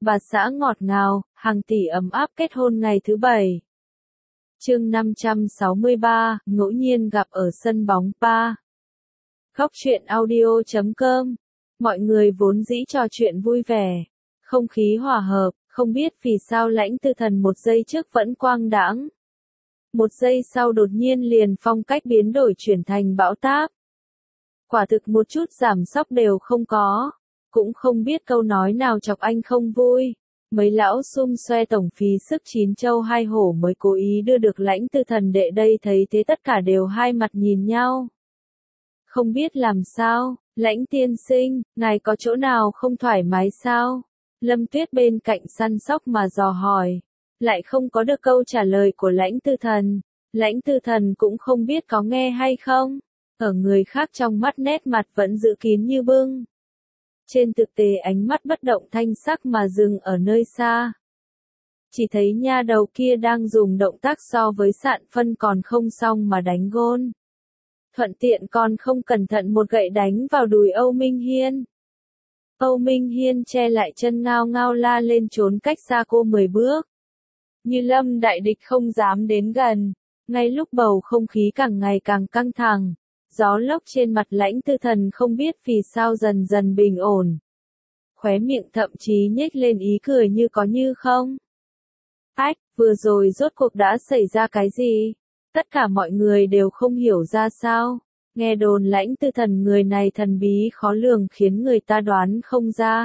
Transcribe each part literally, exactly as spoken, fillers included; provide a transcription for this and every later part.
bà xã ngọt ngào, hàng tỷ ấm áp kết hôn ngày thứ bảy. Chương năm trăm sáu mươi ba, ngẫu nhiên gặp ở sân bóng ba. Góc truyện audio chấm com. Mọi người vốn dĩ trò chuyện vui vẻ, không khí hòa hợp, không biết vì sao Lãnh Tư Thần một giây trước vẫn quang đãng. Một giây sau đột nhiên liền phong cách biến đổi chuyển thành bão táp. Quả thực một chút giảm sóc đều không có, cũng không biết câu nói nào chọc anh không vui. Mấy lão xung xoe tổng phí sức chín châu hai hổ mới cố ý đưa được Lãnh Tư Thần đệ đây, thấy thế tất cả đều hai mặt nhìn nhau. Không biết làm sao, Lãnh tiên sinh, ngài có chỗ nào không thoải mái sao? Lâm Tuyết bên cạnh săn sóc mà dò hỏi. Lại không có được câu trả lời của Lãnh Tư Thần. Lãnh Tư Thần cũng không biết có nghe hay không. Ở người khác trong mắt nét mặt vẫn giữ kín như bưng. Trên thực tế ánh mắt bất động thanh sắc mà dừng ở nơi xa. Chỉ thấy nha đầu kia đang dùng động tác so với Sạn Phân còn không xong mà đánh gôn. Thuận tiện còn không cẩn thận một gậy đánh vào đùi Âu Minh Hiên. Âu Minh Hiên che lại chân ngao ngao la lên trốn cách xa cô mười bước. Như lâm đại địch không dám đến gần. Ngay lúc bầu không khí càng ngày càng căng thẳng. Gió lốc trên mặt Lãnh Tư Thần không biết vì sao dần dần bình ổn. Khóe miệng thậm chí nhếch lên ý cười như có như không. Ách, vừa rồi rốt cuộc đã xảy ra cái gì? Tất cả mọi người đều không hiểu ra sao. Nghe đồn Lãnh Tư Thần người này thần bí khó lường khiến người ta đoán không ra.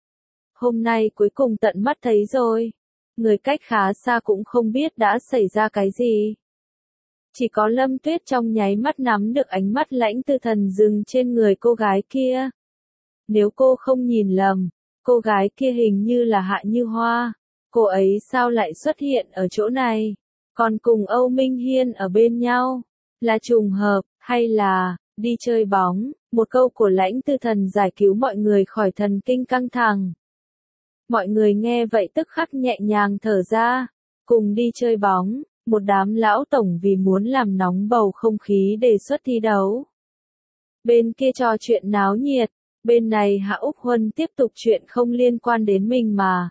Hôm nay cuối cùng tận mắt thấy rồi. Người cách khá xa cũng không biết đã xảy ra cái gì. Chỉ có Lâm Tuyết trong nháy mắt nắm được ánh mắt Lãnh Tư Thần dừng trên người cô gái kia. Nếu cô không nhìn lầm, cô gái kia hình như là Hạ Như Hoa. Cô ấy sao lại xuất hiện ở chỗ này? Còn cùng Âu Minh Hiên ở bên nhau? Là trùng hợp, hay là, đi chơi bóng? Một câu của Lãnh Tư Thần giải cứu mọi người khỏi thần kinh căng thẳng. Mọi người nghe vậy tức khắc nhẹ nhàng thở ra. Cùng đi chơi bóng. Một đám lão tổng vì muốn làm nóng bầu không khí đề xuất thi đấu. Bên kia trò chuyện náo nhiệt, bên này Hạ Úc Huân tiếp tục chuyện không liên quan đến mình mà.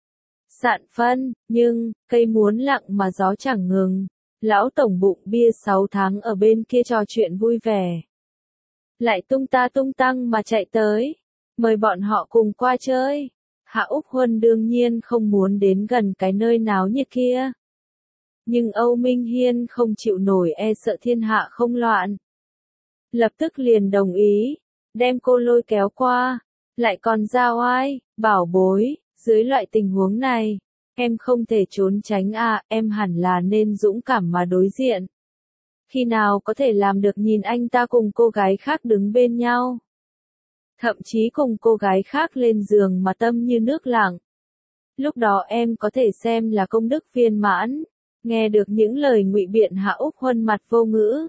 Sạn Phân, nhưng, cây muốn lặng mà gió chẳng ngừng. Lão tổng bụng bia sáu tháng ở bên kia trò chuyện vui vẻ. Lại tung ta tung tăng mà chạy tới, mời bọn họ cùng qua chơi. Hạ Úc Huân đương nhiên không muốn đến gần cái nơi náo nhiệt kia. Nhưng Âu Minh Hiên không chịu nổi e sợ thiên hạ không loạn. Lập tức liền đồng ý, đem cô lôi kéo qua, lại còn ra oai, bảo bối, dưới loại tình huống này, em không thể trốn tránh à, em hẳn là nên dũng cảm mà đối diện. Khi nào có thể làm được nhìn anh ta cùng cô gái khác đứng bên nhau. Thậm chí cùng cô gái khác lên giường mà tâm như nước lặng. Lúc đó em có thể xem là công đức viên mãn. Nghe được những lời ngụy biện Hạ Úc Huân mặt vô ngữ.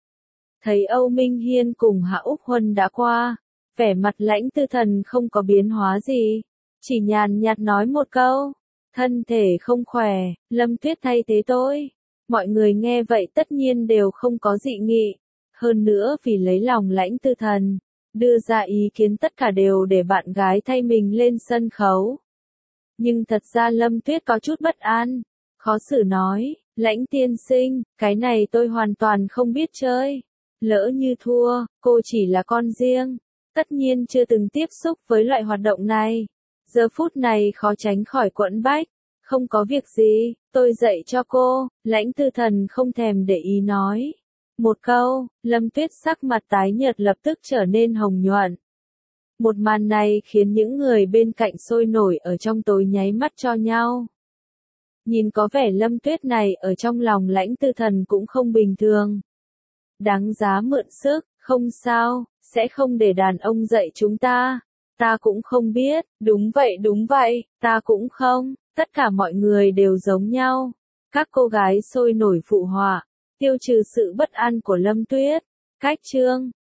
Thấy Âu Minh Hiên cùng Hạ Úc Huân đã qua, vẻ mặt Lãnh Tư Thần không có biến hóa gì, chỉ nhàn nhạt nói một câu, thân thể không khỏe, Lâm Tuyết thay thế tôi. Mọi người nghe vậy tất nhiên đều không có dị nghị, hơn nữa vì lấy lòng Lãnh Tư Thần, đưa ra ý kiến tất cả đều để bạn gái thay mình lên sân khấu. Nhưng thật ra Lâm Tuyết có chút bất an. Khó xử nói, Lãnh tiên sinh, cái này tôi hoàn toàn không biết chơi. Lỡ như thua, cô chỉ là con riêng. Tất nhiên chưa từng tiếp xúc với loại hoạt động này. Giờ phút này khó tránh khỏi quẫn bách. Không có việc gì, tôi dạy cho cô. Lãnh Tư Thần không thèm để ý nói. Một câu, Lâm Tuyết sắc mặt tái nhợt lập tức trở nên hồng nhuận. Một màn này khiến những người bên cạnh sôi nổi ở trong tối nháy mắt cho nhau. Nhìn có vẻ Lâm Tuyết này ở trong lòng Lãnh Tư Thần cũng không bình thường. Đáng giá mượn sức, không sao, sẽ không để đàn ông dạy chúng ta. Ta cũng không biết, đúng vậy đúng vậy, ta cũng không, tất cả mọi người đều giống nhau. Các cô gái sôi nổi phụ họa, tiêu trừ sự bất an của Lâm Tuyết. Cách chương